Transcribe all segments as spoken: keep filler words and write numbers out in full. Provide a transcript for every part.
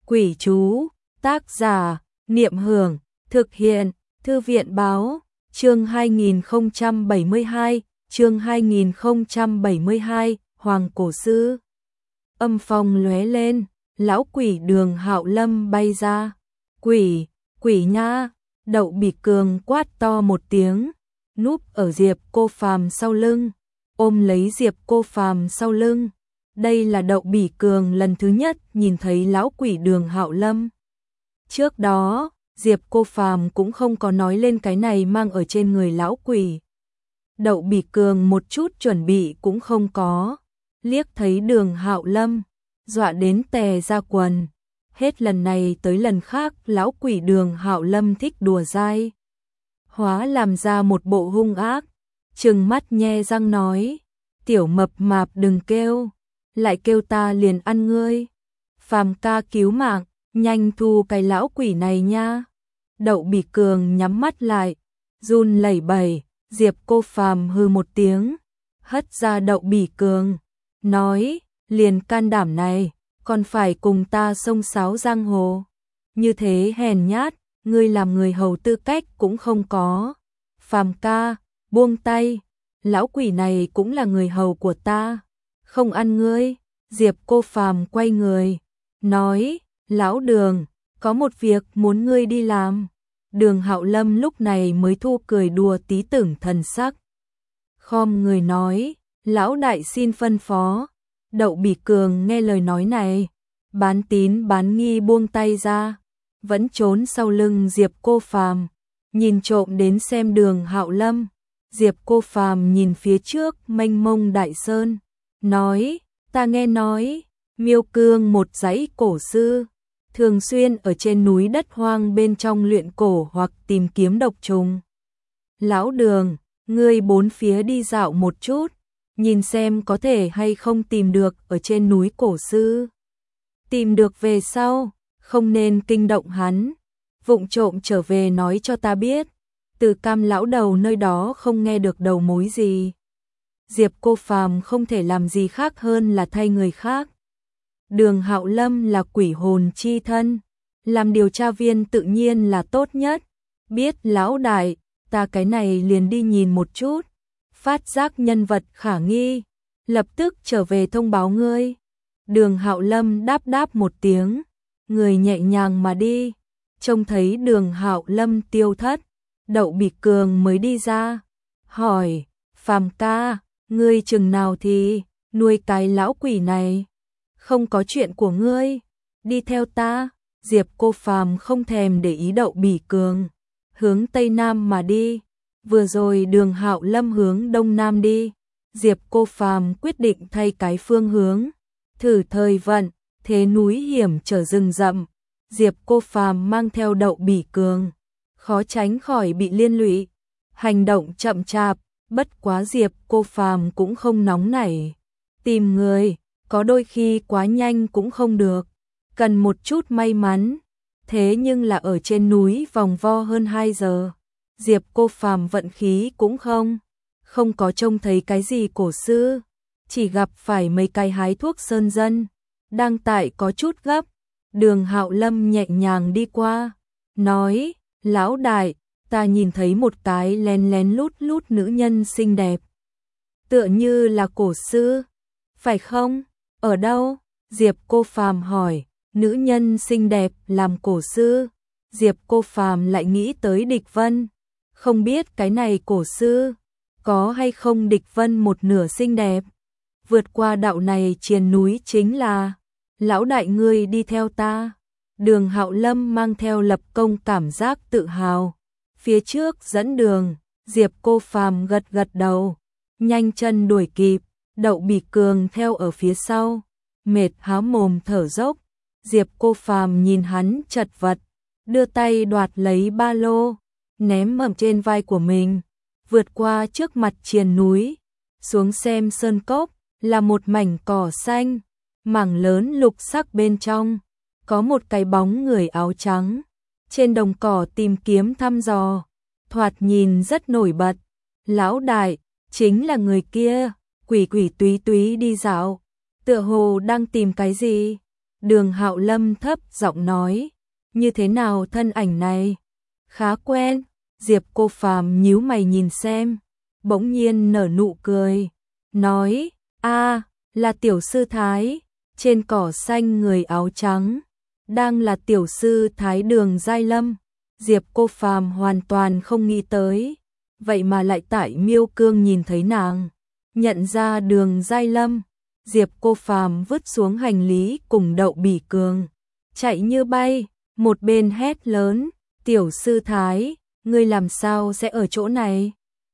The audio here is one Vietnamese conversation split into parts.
Quỷ chú, tác giả, Niệm Hưởng, thực hiện, Thư viện báo, chương hai nghìn không trăm bảy mươi hai, chương hai nghìn không trăm bảy mươi hai, Hoàng Cổ Sư. Âm phong lóe lên, lão quỷ Đường Hạo Lâm bay ra. Quỷ, quỷ nha, Đậu Bỉ Cường quát to một tiếng, núp ở Diệp Cô Phàm sau lưng, ôm lấy Diệp Cô Phàm sau lưng. Đây là Đậu Bỉ Cường lần thứ nhất nhìn thấy lão quỷ Đường Hạo Lâm. Trước đó, Diệp Cô Phàm cũng không có nói lên cái này mang ở trên người lão quỷ. Đậu Bỉ Cường một chút chuẩn bị cũng không có, liếc thấy Đường Hạo Lâm, dọa đến tè ra quần. Hết lần này tới lần khác lão quỷ Đường Hạo Lâm thích đùa dai, hóa làm ra một bộ hung ác, trừng mắt nhe răng nói: "Tiểu mập mạp đừng kêu, lại kêu ta liền ăn ngươi. Phàm ca cứu mạng, nhanh thu cái lão quỷ này nha." Đậu Bỉ Cường nhắm mắt lại, run lẩy bẩy. Diệp Cô Phàm hừ một tiếng, hất ra Đậu Bỉ Cường, nói: "Liền can đảm này, còn phải cùng ta xông xáo giang hồ, như thế hèn nhát, ngươi làm người hầu tư cách cũng không có. Phàm ca, buông tay, lão quỷ này cũng là người hầu của ta, không ăn ngươi." Diệp Cô Phàm quay người, nói: "Lão Đường, có một việc muốn ngươi đi làm." Đường Hạo Lâm lúc này mới thu cười đùa tí tưởng thần sắc, khom người nói: "Lão đại xin phân phó." Đậu Bỉ Cường nghe lời nói này, bán tín bán nghi buông tay ra, vẫn trốn sau lưng Diệp Cô Phàm, nhìn trộm đến xem Đường Hạo Lâm. Diệp Cô Phàm nhìn phía trước mênh mông đại sơn, nói: "Ta nghe nói, Miêu Cương một dãy cổ sư, thường xuyên ở trên núi đất hoang bên trong luyện cổ hoặc tìm kiếm độc trùng. Lão Đường, ngươi bốn phía đi dạo một chút, nhìn xem có thể hay không tìm được ở trên núi cổ sư. Tìm được về sau, không nên kinh động hắn, vụng trộm trở về nói cho ta biết, từ Cam lão đầu nơi đó không nghe được đầu mối gì." Diệp Cô Phàm không thể làm gì khác hơn là thay người khác. Đường Hạo Lâm là quỷ hồn chi thân, làm điều tra viên tự nhiên là tốt nhất. Biết lão đại, ta cái này liền đi nhìn một chút, phát giác nhân vật khả nghi, lập tức trở về thông báo ngươi. Đường Hạo Lâm đáp đáp một tiếng, người nhẹ nhàng mà đi. Trông thấy Đường Hạo Lâm tiêu thất, Đậu Bỉ Cường mới đi ra, hỏi: "Phàm ca, ngươi chừng nào thì nuôi cái lão quỷ này? Không có chuyện của ngươi, đi theo ta." Diệp Cô Phàm không thèm để ý Đậu Bỉ Cường, hướng Tây Nam mà đi. Vừa rồi Đường Hạo Lâm hướng Đông Nam đi, Diệp Cô Phàm quyết định thay cái phương hướng, thử thời vận, thế núi hiểm trở rừng rậm. Diệp Cô Phàm mang theo Đậu Bỉ Cường, khó tránh khỏi bị liên lụy, hành động chậm chạp, bất quá Diệp Cô Phàm cũng không nóng nảy. Tìm người, có đôi khi quá nhanh cũng không được, cần một chút may mắn. Thế nhưng là ở trên núi vòng vo hơn hai giờ, Diệp Cô Phàm vận khí cũng không, không có trông thấy cái gì cổ sư, chỉ gặp phải mấy cái hái thuốc sơn dân, đang tại có chút gấp. Đường Hạo Lâm nhẹ nhàng đi qua, nói: "Lão đại, ta nhìn thấy một cái lén lén lút lút nữ nhân xinh đẹp, tựa như là cổ sư, phải không? Ở đâu?" Diệp Cô Phàm hỏi. Nữ nhân xinh đẹp làm cổ sư. Diệp Cô Phàm lại nghĩ tới Địch Vân, không biết cái này cổ sư có hay không Địch Vân một nửa xinh đẹp. Vượt qua đạo này triền núi chính là, lão đại ngươi đi theo ta. Đường Hạo Lâm mang theo lập công cảm giác tự hào, phía trước dẫn đường. Diệp Cô Phàm gật gật đầu, nhanh chân đuổi kịp. Đậu Bỉ Cường theo ở phía sau, mệt há mồm thở dốc. Diệp Cô Phàm nhìn hắn chật vật, đưa tay đoạt lấy ba lô, ném ở trên vai của mình, vượt qua trước mặt triền núi, xuống xem sơn cốc, là một mảnh cỏ xanh, mảng lớn lục sắc bên trong, có một cái bóng người áo trắng, trên đồng cỏ tìm kiếm thăm dò, thoạt nhìn rất nổi bật. Lão đại, chính là người kia, quỷ quỷ túy túy đi dạo, tựa hồ đang tìm cái gì. Đường Hạo Lâm thấp giọng nói, như thế nào thân ảnh này? Khá quen. Diệp Cô Phàm nhíu mày nhìn xem, bỗng nhiên nở nụ cười, nói, a, là tiểu sư Thái, trên cỏ xanh người áo trắng, đang là tiểu sư Thái Đường Giai Lâm. Diệp Cô Phàm hoàn toàn không nghĩ tới, vậy mà lại tại Miêu Cương nhìn thấy nàng, nhận ra Đường Giai Lâm. Diệp Cô Phàm vứt xuống hành lý cùng Đậu Bỉ Cường, chạy như bay, một bên hét lớn, tiểu sư Thái, ngươi làm sao sẽ ở chỗ này?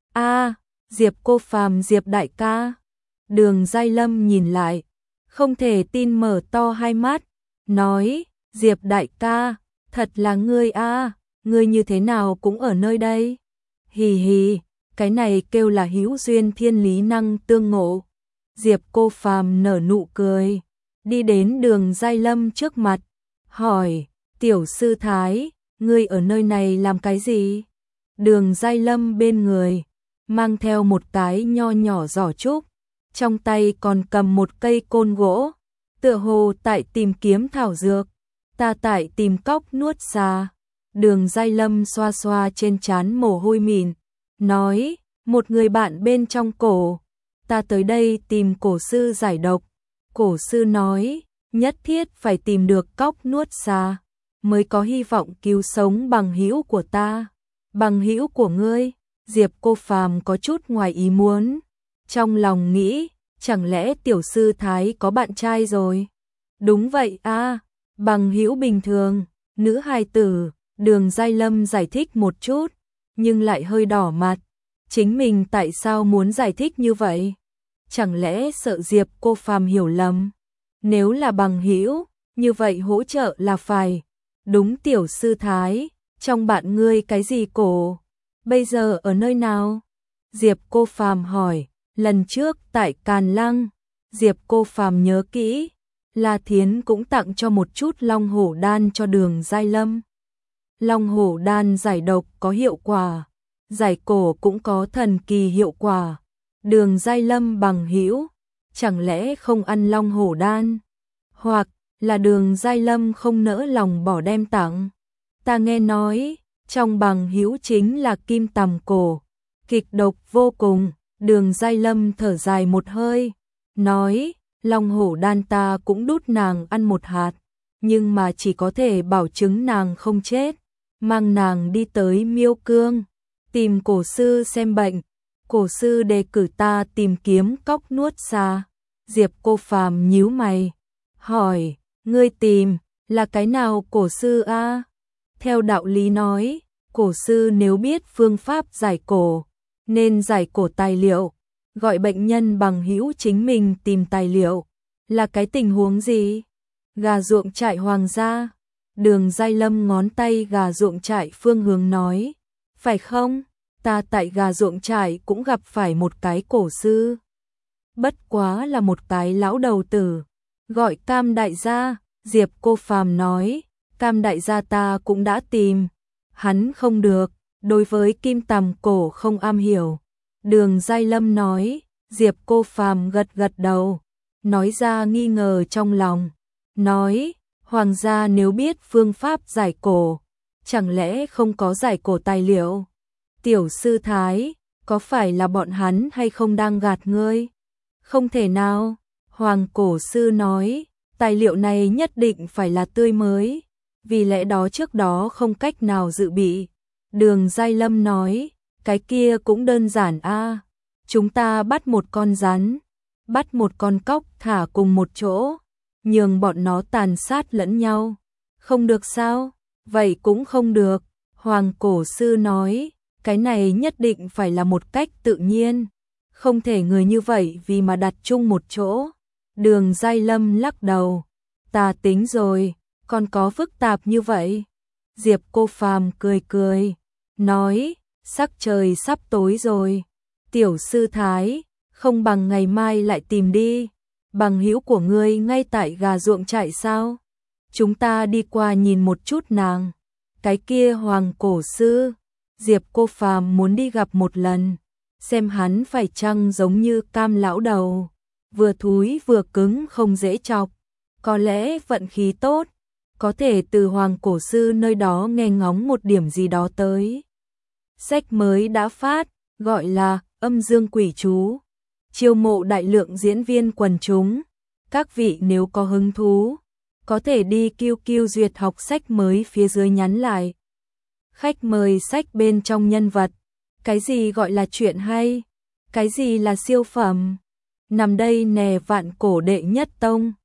A, Diệp Cô Phàm, Diệp đại ca. Đường Giai Lâm nhìn lại, không thể tin mở to hai mắt, nói, Diệp đại ca, thật là ngươi a, ngươi như thế nào cũng ở nơi đây? Hì hì, cái này kêu là hữu duyên thiên lý năng tương ngộ. Diệp Cô Phàm nở nụ cười, đi đến Đường Giai Lâm trước mặt, hỏi, tiểu sư Thái, ngươi ở nơi này làm cái gì? Đường Giai Lâm bên người, mang theo một cái nho nhỏ giỏ trúc, trong tay còn cầm một cây côn gỗ, tựa hồ tại tìm kiếm thảo dược, ta tại tìm cóc nuốt xà. Đường Giai Lâm xoa xoa trên trán mồ hôi mịn, nói, một người bạn bên trong cổ, ta tới đây tìm cổ sư giải độc. Cổ sư nói, nhất thiết phải tìm được cóc nuốt xà, mới có hy vọng cứu sống bằng hữu của ta. Bằng hữu của ngươi? Diệp Cô Phàm có chút ngoài ý muốn, trong lòng nghĩ, chẳng lẽ tiểu sư Thái có bạn trai rồi? Đúng vậy a, bằng hữu bình thường, nữ hài tử. Đường Giai Lâm giải thích một chút, nhưng lại hơi đỏ mặt. Chính mình tại sao muốn giải thích như vậy? Chẳng lẽ sợ Diệp Cô Phàm hiểu lầm? Nếu là bằng hữu, như vậy hỗ trợ là phải. Đúng tiểu sư Thái, trong bạn ngươi cái gì cổ? Bây giờ ở nơi nào? Diệp Cô Phàm hỏi, lần trước tại Càn Lăng. Diệp Cô Phàm nhớ kỹ, La Thiến cũng tặng cho một chút Long Hổ Đan cho Đường Giai Lâm. Long Hổ Đan giải độc có hiệu quả, giải cổ cũng có thần kỳ hiệu quả. Đường Giai Lâm bằng hữu, chẳng lẽ không ăn Long Hổ Đan? Hoặc là Đường Giai Lâm không nỡ lòng bỏ đem tặng? Ta nghe nói, trong bằng hữu chính là kim tằm cổ, kịch độc vô cùng. Đường Giai Lâm thở dài một hơi, nói, Long Hổ Đan ta cũng đút nàng ăn một hạt, nhưng mà chỉ có thể bảo chứng nàng không chết. Mang nàng đi tới Miêu Cương, tìm cổ sư xem bệnh. Cổ sư đề cử ta tìm kiếm cóc nuốt xà. Diệp Cô Phàm nhíu mày, hỏi, ngươi tìm, là cái nào cổ sư a? Theo đạo lý nói, cổ sư nếu biết phương pháp giải cổ, nên giải cổ tài liệu, gọi bệnh nhân bằng hữu chính mình tìm tài liệu. Là cái tình huống gì? Gà ruộng trại hoàng gia. Đường Giai Lâm ngón tay gà ruộng trại phương hướng nói, phải không? Ta tại gà ruộng trại cũng gặp phải một cái cổ sư. Bất quá là một cái lão đầu tử, gọi Cam đại gia. Diệp Cô Phàm nói, Cam đại gia ta cũng đã tìm, hắn không được, đối với kim tằm cổ không am hiểu. Đường Giai Lâm nói, Diệp Cô Phàm gật gật đầu, nói ra nghi ngờ trong lòng, nói, hoàng gia nếu biết phương pháp giải cổ, chẳng lẽ không có giải cổ tài liệu? Tiểu sư Thái, có phải là bọn hắn hay không đang gạt ngươi? Không thể nào, Hoàng cổ sư nói, tài liệu này nhất định phải là tươi mới, vì lẽ đó trước đó không cách nào dự bị. Đường Giai Lâm nói, cái kia cũng đơn giản a, chúng ta bắt một con rắn, bắt một con cóc thả cùng một chỗ, nhường bọn nó tàn sát lẫn nhau. Không được sao? Vậy cũng không được. Hoàng cổ sư nói, cái này nhất định phải là một cách tự nhiên, không thể người như vậy vì mà đặt chung một chỗ. Đường Giai Lâm lắc đầu, ta tính rồi, còn có phức tạp như vậy. Diệp Cô Phàm cười cười, nói, sắc trời sắp tối rồi, tiểu sư Thái, không bằng ngày mai lại tìm đi. Bằng hữu của ngươi ngay tại gà ruộng trại sao? Chúng ta đi qua nhìn một chút nàng. Cái kia Hoàng cổ sư, Diệp Cô Phàm muốn đi gặp một lần, xem hắn phải chăng giống như Cam lão đầu, vừa thúi vừa cứng không dễ chọc. có lẽ vận khí tốt, có thể từ Hoàng cổ sư nơi đó nghe ngóng một điểm gì đó tới. Sách mới đã phát, gọi là Âm Dương Quỷ Chú, chiêu mộ đại lượng diễn viên quần chúng. Các vị nếu có hứng thú, có thể đi Q Q duyệt học sách mới phía dưới nhắn lại. Khách mời sách bên trong nhân vật, cái gì gọi là chuyện hay, cái gì là siêu phẩm. Nằm đây nè vạn cổ đệ nhất tông.